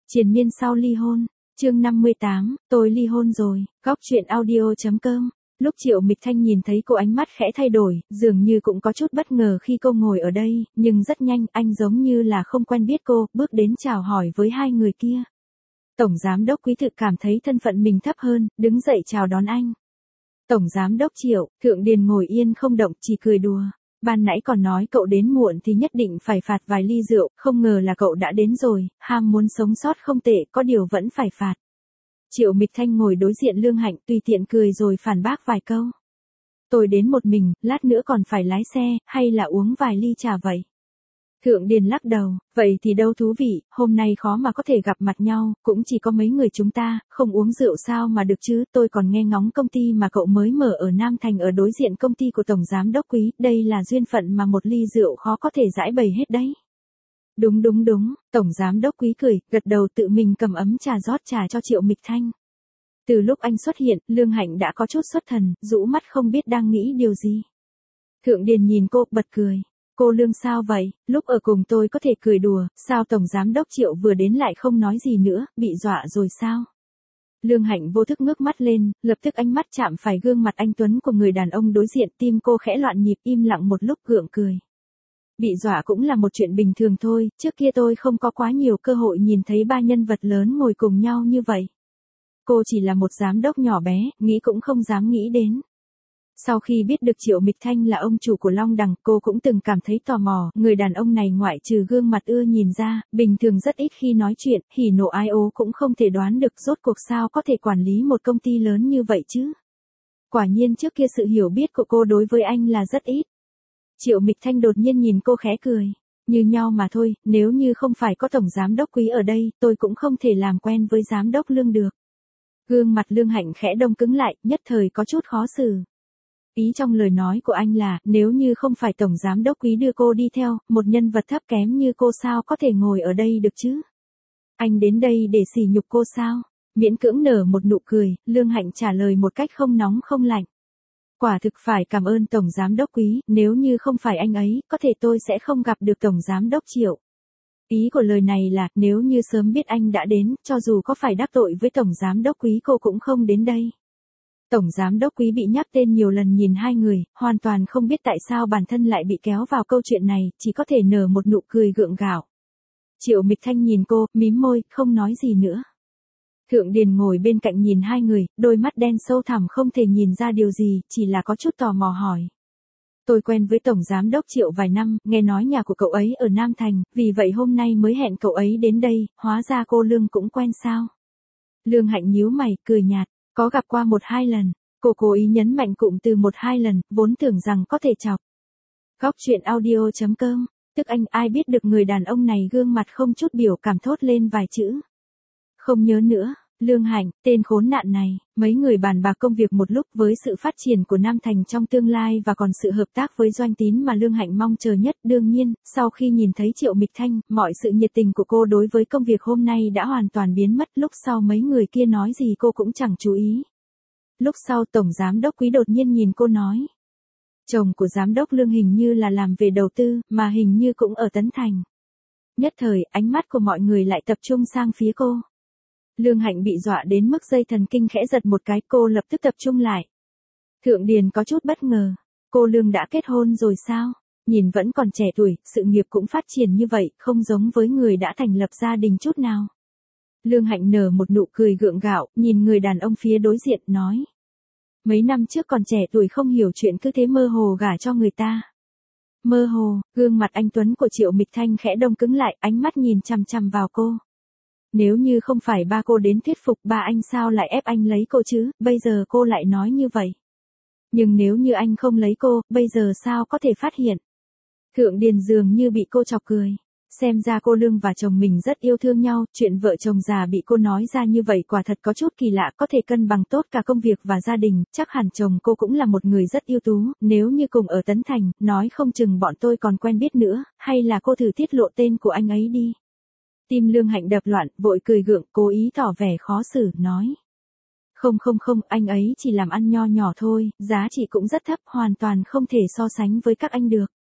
Triền miên sau ly hôn, chương 58, tôi ly hôn rồi, góc chuyện audio.com. Lúc Triệu Mịch Thanh nhìn thấy cô ánh mắt khẽ thay đổi, dường như cũng có chút bất ngờ khi cô ngồi ở đây, nhưng rất nhanh anh giống như là không quen biết cô, bước đến chào hỏi với hai người kia. Tổng Giám đốc Quý thực cảm thấy thân phận mình thấp hơn, đứng dậy chào đón anh. Tổng Giám đốc Triệu, Thượng Điền ngồi yên không động, chỉ cười đùa. Ban nãy còn nói cậu đến muộn thì nhất định phải phạt vài ly rượu, không ngờ là cậu đã đến rồi, ham muốn sống sót không tệ, có điều vẫn phải phạt. Triệu Mịch Thanh ngồi đối diện Lương Hạnh tùy tiện cười rồi phản bác vài câu. Tôi đến một mình, lát nữa còn phải lái xe, hay là uống vài ly trà vậy? Thượng Điền lắc đầu, vậy thì đâu thú vị, hôm nay khó mà có thể gặp mặt nhau, cũng chỉ có mấy người chúng ta, không uống rượu sao mà được chứ, tôi còn nghe ngóng công ty mà cậu mới mở ở Nam Thành ở đối diện công ty của Tổng Giám đốc Quý, đây là duyên phận mà một ly rượu khó có thể giải bày hết đấy. Đúng, Tổng Giám đốc Quý cười, gật đầu tự mình cầm ấm trà rót trà cho Triệu Mịch Thanh. Từ lúc anh xuất hiện, Lương Hạnh đã có chút xuất thần, rũ mắt không biết đang nghĩ điều gì. Thượng Điền nhìn cô, bật cười. Cô Lương sao vậy, lúc ở cùng tôi có thể cười đùa, sao Tổng Giám đốc Triệu vừa đến lại không nói gì nữa, bị dọa rồi sao? Lương Hạnh vô thức ngước mắt lên, lập tức ánh mắt chạm phải gương mặt anh tuấn của người đàn ông đối diện, tim cô khẽ loạn nhịp, im lặng một lúc gượng cười. Bị dọa cũng là một chuyện bình thường thôi, trước kia tôi không có quá nhiều cơ hội nhìn thấy ba nhân vật lớn ngồi cùng nhau như vậy. Cô chỉ là một giám đốc nhỏ bé, nghĩ cũng không dám nghĩ đến. Sau khi biết được Triệu Mịch Thanh là ông chủ của Long Đằng, cô cũng từng cảm thấy tò mò, người đàn ông này ngoại trừ gương mặt ưa nhìn ra, bình thường rất ít khi nói chuyện, hỉ nộ ái ố cũng không thể đoán được rốt cuộc sao có thể quản lý một công ty lớn như vậy chứ. Quả nhiên trước kia sự hiểu biết của cô đối với anh là rất ít. Triệu Mịch Thanh đột nhiên nhìn cô khẽ cười. Như nhau mà thôi, nếu như không phải có Tổng Giám đốc Quý ở đây, tôi cũng không thể làm quen với Giám đốc Lương được. Gương mặt Lương Hạnh khẽ đông cứng lại, nhất thời có chút khó xử. Ý trong lời nói của anh là, nếu như không phải Tổng Giám đốc Quý đưa cô đi theo, một nhân vật thấp kém như cô sao có thể ngồi ở đây được chứ? Anh đến đây để sỉ nhục cô sao? Miễn cưỡng nở một nụ cười, Lương Hạnh trả lời một cách không nóng không lạnh. Quả thực phải cảm ơn Tổng Giám đốc Quý, nếu như không phải anh ấy, có thể tôi sẽ không gặp được Tổng Giám đốc Triệu. Ý của lời này là, nếu như sớm biết anh đã đến, cho dù có phải đắc tội với Tổng Giám đốc Quý cô cũng không đến đây. Tổng Giám đốc Quý bị nhắc tên nhiều lần nhìn hai người, hoàn toàn không biết tại sao bản thân lại bị kéo vào câu chuyện này, chỉ có thể nở một nụ cười gượng gạo. Triệu Mịch Thanh nhìn cô, mím môi, không nói gì nữa. Thượng Điền ngồi bên cạnh nhìn hai người, đôi mắt đen sâu thẳm không thể nhìn ra điều gì, chỉ là có chút tò mò hỏi. Tôi quen với Tổng Giám đốc Triệu vài năm, nghe nói nhà của cậu ấy ở Nam Thành, vì vậy hôm nay mới hẹn cậu ấy đến đây, hóa ra cô Lương cũng quen sao? Lương Hạnh nhíu mày, cười nhạt, có gặp qua 1-2 lần, cô cố ý nhấn mạnh cụm từ 1-2 lần, vốn tưởng rằng có thể chọc. Góc chuyện audio.com, tức anh ai biết được người đàn ông này gương mặt không chút biểu cảm thốt lên vài chữ. Không nhớ nữa. Lương Hạnh, tên khốn nạn này, mấy người bàn bạc công việc một lúc với sự phát triển của Nam Thành trong tương lai và còn sự hợp tác với Doanh Tín mà Lương Hạnh mong chờ nhất. Đương nhiên, sau khi nhìn thấy Triệu Mịch Thanh, mọi sự nhiệt tình của cô đối với công việc hôm nay đã hoàn toàn biến mất. Lúc sau mấy người kia nói gì cô cũng chẳng chú ý. Lúc sau Tổng Giám đốc Quý đột nhiên nhìn cô nói. Chồng của Giám đốc Lương hình như là làm về đầu tư, mà hình như cũng ở Tấn Thành. Nhất thời, ánh mắt của mọi người lại tập trung sang phía cô. Lương Hạnh bị dọa đến mức dây thần kinh khẽ giật một cái, cô lập tức tập trung lại. Thượng Điền có chút bất ngờ, cô Lương đã kết hôn rồi sao? Nhìn vẫn còn trẻ tuổi, sự nghiệp cũng phát triển như vậy, không giống với người đã thành lập gia đình chút nào. Lương Hạnh nở một nụ cười gượng gạo, nhìn người đàn ông phía đối diện, nói. Mấy năm trước còn trẻ tuổi không hiểu chuyện cứ thế mơ hồ gả cho người ta. Mơ hồ, gương mặt anh tuấn của Triệu Mịch Thanh khẽ đông cứng lại, ánh mắt nhìn chằm chằm vào cô. Nếu như không phải ba cô đến thuyết phục ba anh sao lại ép anh lấy cô chứ, bây giờ cô lại nói như vậy. Nhưng nếu như anh không lấy cô, bây giờ sao có thể phát hiện. Thượng Điền dường như bị cô chọc cười. Xem ra cô Lương và chồng mình rất yêu thương nhau, chuyện vợ chồng già bị cô nói ra như vậy quả thật có chút kỳ lạ, có thể cân bằng tốt cả công việc và gia đình, chắc hẳn chồng cô cũng là một người rất ưu tú, nếu như cùng ở Tấn Thành, nói không chừng bọn tôi còn quen biết nữa, hay là cô thử tiết lộ tên của anh ấy đi. Tim Lương Hạnh đập loạn, vội cười gượng, cố ý tỏ vẻ khó xử, nói. Không, anh ấy chỉ làm ăn nho nhỏ thôi, giá trị cũng rất thấp, hoàn toàn không thể so sánh với các anh được.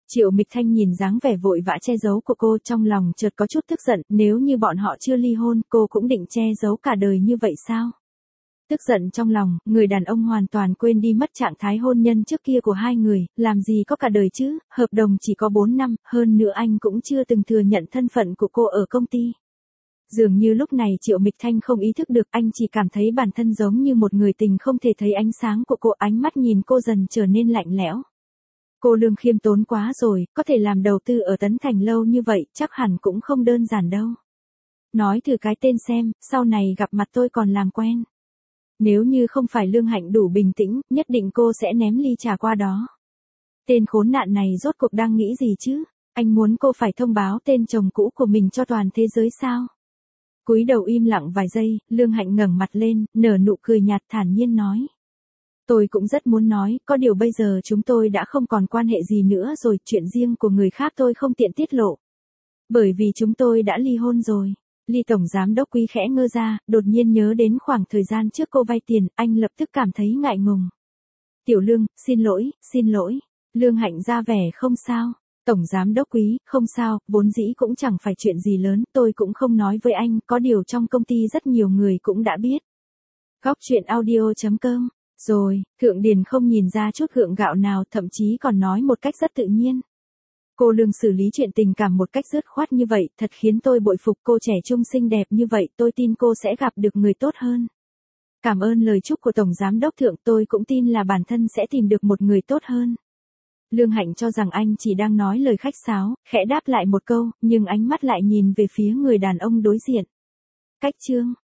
Triệu Mịch Thanh nhìn dáng vẻ vội vã che giấu của cô, trong lòng chợt có chút tức giận, nếu như bọn họ chưa ly hôn, cô cũng định che giấu cả đời như vậy sao? Tức giận trong lòng, người đàn ông hoàn toàn quên đi mất trạng thái hôn nhân trước kia của hai người, làm gì có cả đời chứ, hợp đồng chỉ có 4 năm, hơn nữa anh cũng chưa từng thừa nhận thân phận của cô ở công ty. Dường như lúc này Triệu Mịch Thanh không ý thức được, anh chỉ cảm thấy bản thân giống như một người tình không thể thấy ánh sáng của cô, ánh mắt nhìn cô dần trở nên lạnh lẽo. Cô Lương khiêm tốn quá rồi, có thể làm đầu tư ở Tấn Thành lâu như vậy, chắc hẳn cũng không đơn giản đâu. Nói thử cái tên xem, sau này gặp mặt tôi còn làm quen. Nếu như không phải Lương Hạnh đủ bình tĩnh, nhất định cô sẽ ném ly trà qua đó. Tên khốn nạn này rốt cuộc đang nghĩ gì chứ? Anh muốn cô phải thông báo tên chồng cũ của mình cho toàn thế giới sao? Cúi đầu im lặng vài giây, Lương Hạnh ngẩng mặt lên, nở nụ cười nhạt thản nhiên nói. Tôi cũng rất muốn nói, có điều bây giờ chúng tôi đã không còn quan hệ gì nữa rồi, chuyện riêng của người khác tôi không tiện tiết lộ. Bởi vì chúng tôi đã ly hôn rồi. Ly tổng giám đốc Quý khẽ ngơ ra, đột nhiên nhớ đến khoảng thời gian trước cô vay tiền, anh lập tức cảm thấy ngại ngùng. Tiểu Lương, xin lỗi. Lương Hạnh ra vẻ không sao. Tổng giám đốc Quý, không sao, vốn dĩ cũng chẳng phải chuyện gì lớn, tôi cũng không nói với anh, có điều trong công ty rất nhiều người cũng đã biết. Góc truyện audio.com. Rồi, Thượng Điền không nhìn ra chút gượng gạo nào, thậm chí còn nói một cách rất tự nhiên. Cô Lương xử lý chuyện tình cảm một cách dứt khoát như vậy, thật khiến tôi bội phục, cô trẻ trung xinh đẹp như vậy, tôi tin cô sẽ gặp được người tốt hơn. Cảm ơn lời chúc của Tổng Giám đốc Thượng, tôi cũng tin là bản thân sẽ tìm được một người tốt hơn. Lương Hạnh cho rằng anh chỉ đang nói lời khách sáo, khẽ đáp lại một câu, nhưng ánh mắt lại nhìn về phía người đàn ông đối diện. Cách chương